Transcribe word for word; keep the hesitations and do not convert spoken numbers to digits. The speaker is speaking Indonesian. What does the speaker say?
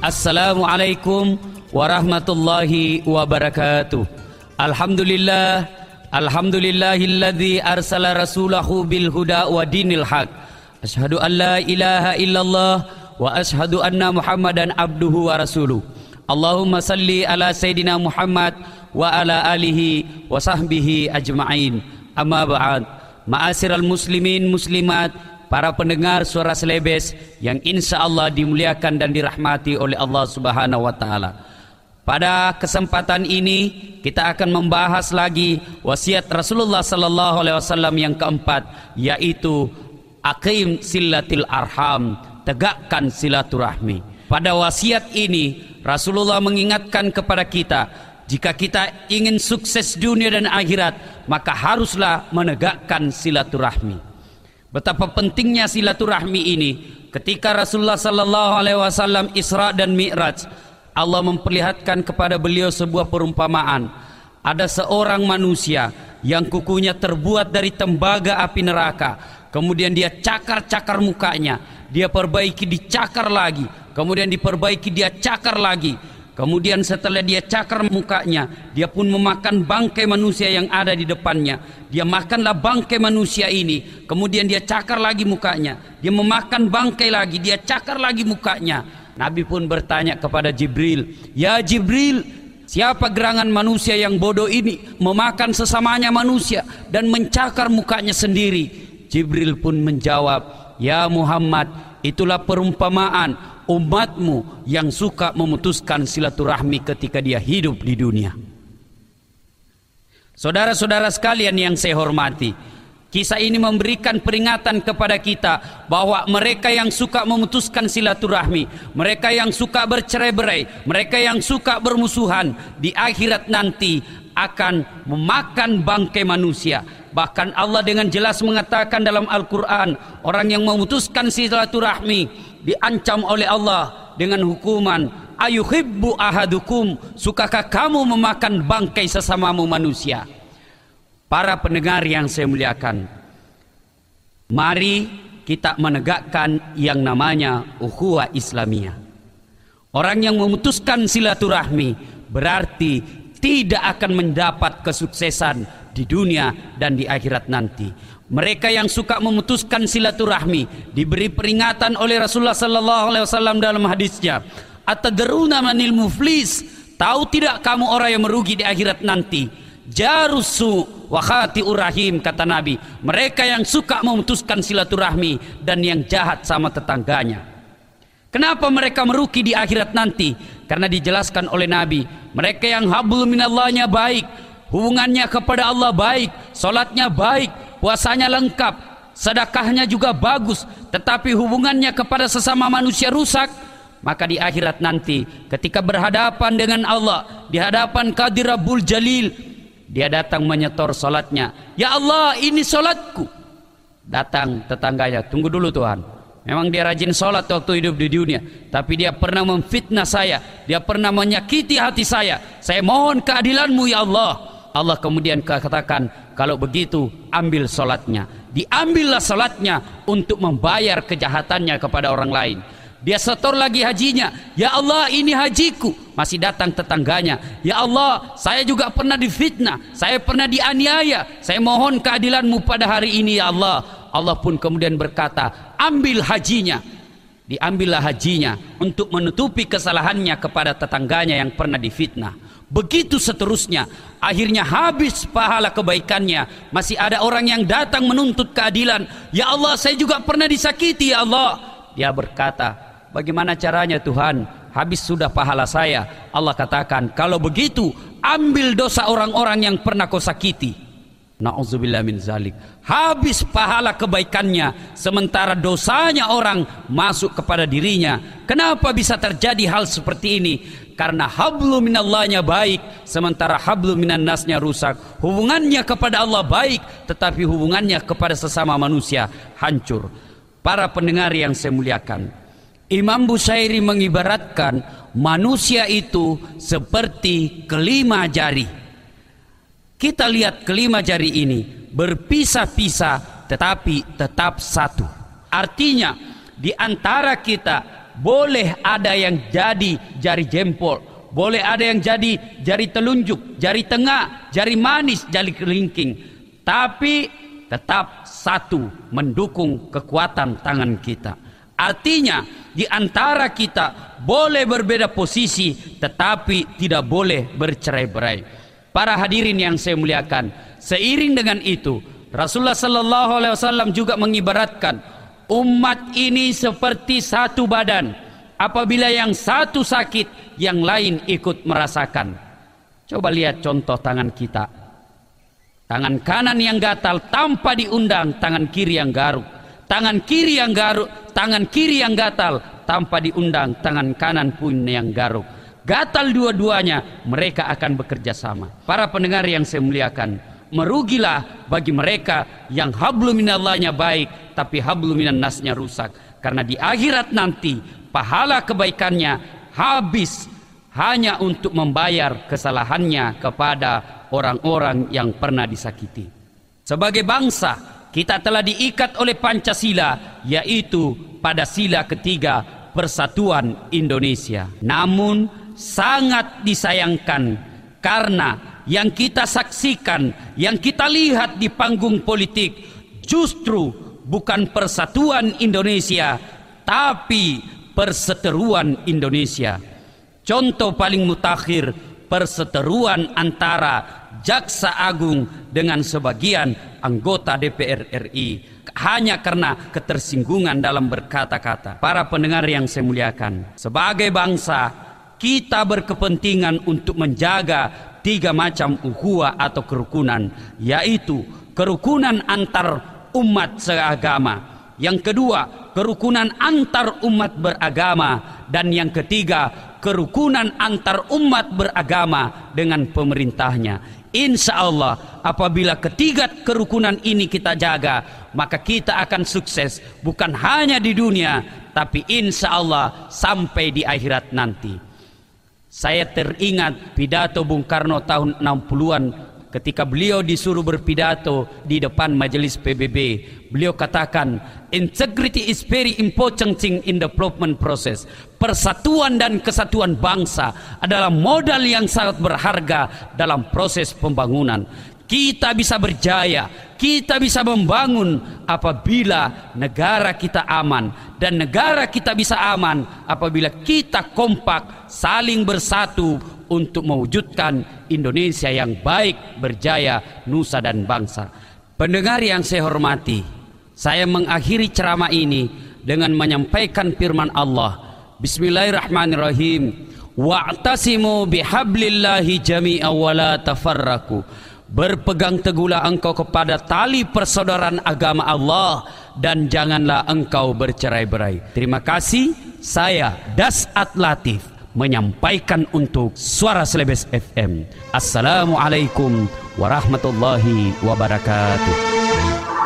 Assalamualaikum warahmatullahi wabarakatuh. Alhamdulillah, alhamdulillahilladzi arsala rasulahu bil huda wa dinil haq. Asyhadu an la ilaha illallah wa asyhadu anna Muhammadan abduhu wa rasuluh. Allahumma salli ala Sayyidina Muhammad wa ala alihi wa sahbihi ajma'in. Amma ba'd. Ma'asyiral muslimin muslimat, para pendengar suara Selebes yang insya Allah dimuliakan dan dirahmati oleh Allah Subhanahu wa Ta'ala. Pada kesempatan ini kita akan membahas lagi wasiat Rasulullah Sallallahu Alaihi Wasallam yang keempat, yaitu aqim silatil arham, tegakkan silaturahmi. Pada wasiat ini Rasulullah mengingatkan kepada kita, jika kita ingin sukses dunia dan akhirat, maka haruslah menegakkan silaturahmi. Betapa pentingnya silaturahmi ini. Ketika Rasulullah Sallallahu Alaihi Wasallam Isra dan Mi'raj, Allah memperlihatkan kepada beliau sebuah perumpamaan. Ada seorang manusia yang kukunya terbuat dari tembaga api neraka. Kemudian dia cakar-cakar mukanya, dia perbaiki, dicakar lagi, kemudian diperbaiki, dia cakar lagi. Kemudian setelah dia cakar mukanya, dia pun memakan bangkai manusia yang ada di depannya. Dia makanlah bangkai manusia ini. Kemudian dia cakar lagi mukanya. Dia memakan bangkai lagi, dia cakar lagi mukanya. Nabi pun bertanya kepada Jibril, "Ya Jibril, siapa gerangan manusia yang bodoh ini memakan sesamanya manusia dan mencakar mukanya sendiri?" Jibril pun menjawab, "Ya Muhammad, itulah perumpamaan umatmu yang suka memutuskan silaturahmi ketika dia hidup di dunia." Saudara-saudara sekalian yang saya hormati, kisah ini memberikan peringatan kepada kita bahwa mereka yang suka memutuskan silaturahmi, mereka yang suka bercerai-berai, mereka yang suka bermusuhan, di akhirat nanti akan memakan bangkai manusia. Bahkan Allah dengan jelas mengatakan dalam Al-Quran, orang yang memutuskan silaturahmi diancam oleh Allah dengan hukuman, ayuhibbu ahadukum, sukakah kamu memakan bangkai sesamamu manusia? Para pendengar yang saya muliakan, mari kita menegakkan yang namanya ukhuwah Islamiyah. Orang yang memutuskan silaturahmi berarti tidak akan mendapat kesuksesan di dunia dan di akhirat nanti. Mereka yang suka memutuskan silaturahmi diberi peringatan oleh Rasulullah Sallallahu Alaihi Wasallam dalam hadisnya, "Atadruna manil muflis?" Tahu tidak kamu orang yang merugi di akhirat nanti? Jarusu wa khati'ur rahim, kata Nabi. Mereka yang suka memutuskan silaturahmi dan yang jahat sama tetangganya. Kenapa mereka merugi di akhirat nanti? Karena dijelaskan oleh Nabi, mereka yang hablum minallahnya baik, hubungannya kepada Allah baik, salatnya baik, puasanya lengkap, sedekahnya juga bagus, tetapi hubungannya kepada sesama manusia rusak, maka di akhirat nanti ketika berhadapan dengan Allah, di hadapan Qadir Rabbul Jalil, dia datang menyetor salatnya, "Ya Allah, ini salatku." Datang tetangganya, "Tunggu dulu Tuhan, memang dia rajin sholat waktu hidup di dunia, tapi dia pernah memfitnah saya, dia pernah menyakiti hati saya. Saya mohon keadilanmu ya Allah." Allah kemudian katakan, "Kalau begitu ambil sholatnya." Diambillah sholatnya untuk membayar kejahatannya kepada orang lain. Dia setor lagi hajinya, "Ya Allah, ini hajiku." Masih datang tetangganya, "Ya Allah, saya juga pernah difitnah, saya pernah dianiaya, saya mohon keadilanmu pada hari ini ya Allah." Allah pun kemudian berkata, "Ambil hajinya." Diambillah hajinya untuk menutupi kesalahannya kepada tetangganya yang pernah difitnah. Begitu seterusnya, akhirnya habis pahala kebaikannya. Masih ada orang yang datang menuntut keadilan, "Ya Allah, saya juga pernah disakiti ya Allah." Dia berkata, "Bagaimana caranya Tuhan? Habis sudah pahala saya." Allah katakan, "Kalau begitu ambil dosa orang-orang yang pernah kau sakiti." Na'udzubillah min zalik. Habis pahala kebaikannya, sementara dosanya orang masuk kepada dirinya. Kenapa bisa terjadi hal seperti ini? Karena hablu minallahnya baik, sementara hablu minan nasnya rusak. Hubungannya kepada Allah baik, tetapi hubungannya kepada sesama manusia hancur. Para pendengar yang saya muliakan, Imam Bushairi mengibaratkan manusia itu seperti kelima jari. Kita lihat kelima jari ini berpisah-pisah tetapi tetap satu. Artinya di antara kita boleh ada yang jadi jari jempol, boleh ada yang jadi jari telunjuk, jari tengah, jari manis, jari kelingking, tapi tetap satu, mendukung kekuatan tangan kita. Artinya di antara kita boleh berbeda posisi, tetapi tidak boleh bercerai-berai. Para hadirin yang saya muliakan, seiring dengan itu Rasulullah Sallallahu Alaihi Wasallam juga mengibaratkan umat ini seperti satu badan. Apabila yang satu sakit, yang lain ikut merasakan. Coba lihat contoh tangan kita. Tangan kanan yang gatal tanpa diundang, tangan kiri yang garuk. Tangan kiri yang garuk, tangan kiri yang gatal tanpa diundang, tangan kanan pun yang garuk. Gatal dua-duanya, mereka akan bekerja sama. Para pendengar yang saya muliakan, merugilah bagi mereka yang hablum minallahnya baik, tapi hablum minan nasnya rusak. Karena di akhirat nanti pahala kebaikannya habis hanya untuk membayar kesalahannya kepada orang-orang yang pernah disakiti. Sebagai bangsa, kita telah diikat oleh Pancasila, yaitu pada sila ketiga Persatuan Indonesia. Namun sangat disayangkan karena yang kita saksikan, yang kita lihat di panggung politik justru bukan persatuan Indonesia, tapi perseteruan Indonesia. Contoh paling mutakhir, perseteruan antara Jaksa Agung dengan sebagian anggota D P R R I hanya karena ketersinggungan dalam berkata-kata. Para pendengar yang saya muliakan, sebagai bangsa kita berkepentingan untuk menjaga tiga macam ukhuwah atau kerukunan, yaitu kerukunan antar umat seagama, yang kedua kerukunan antar umat beragama, dan yang ketiga kerukunan antar umat beragama dengan pemerintahnya. Insya Allah apabila ketiga kerukunan ini kita jaga, maka kita akan sukses bukan hanya di dunia, tapi insya Allah sampai di akhirat nanti. Saya teringat pidato Bung Karno tahun enam puluhan ketika beliau disuruh berpidato di depan majelis P B B. Beliau katakan, integrity is very important thing in development process. Persatuan dan kesatuan bangsa adalah modal yang sangat berharga dalam proses pembangunan. Kita bisa berjaya, kita bisa membangun apabila negara kita aman, dan negara kita bisa aman apabila kita kompak saling bersatu untuk mewujudkan Indonesia yang baik, berjaya, nusa dan bangsa. Pendengar yang saya hormati, saya mengakhiri ceramah ini dengan menyampaikan firman Allah. Bismillahirrahmanirrahim. Wa'tasimu bihablillahi jami'an wa la tafarraku. Berpegang teguhlah engkau kepada tali persaudaraan agama Allah dan janganlah engkau bercerai-berai. Terima kasih. Saya Dasat Latif menyampaikan untuk Suara Celebes F M. Assalamualaikum warahmatullahi wabarakatuh.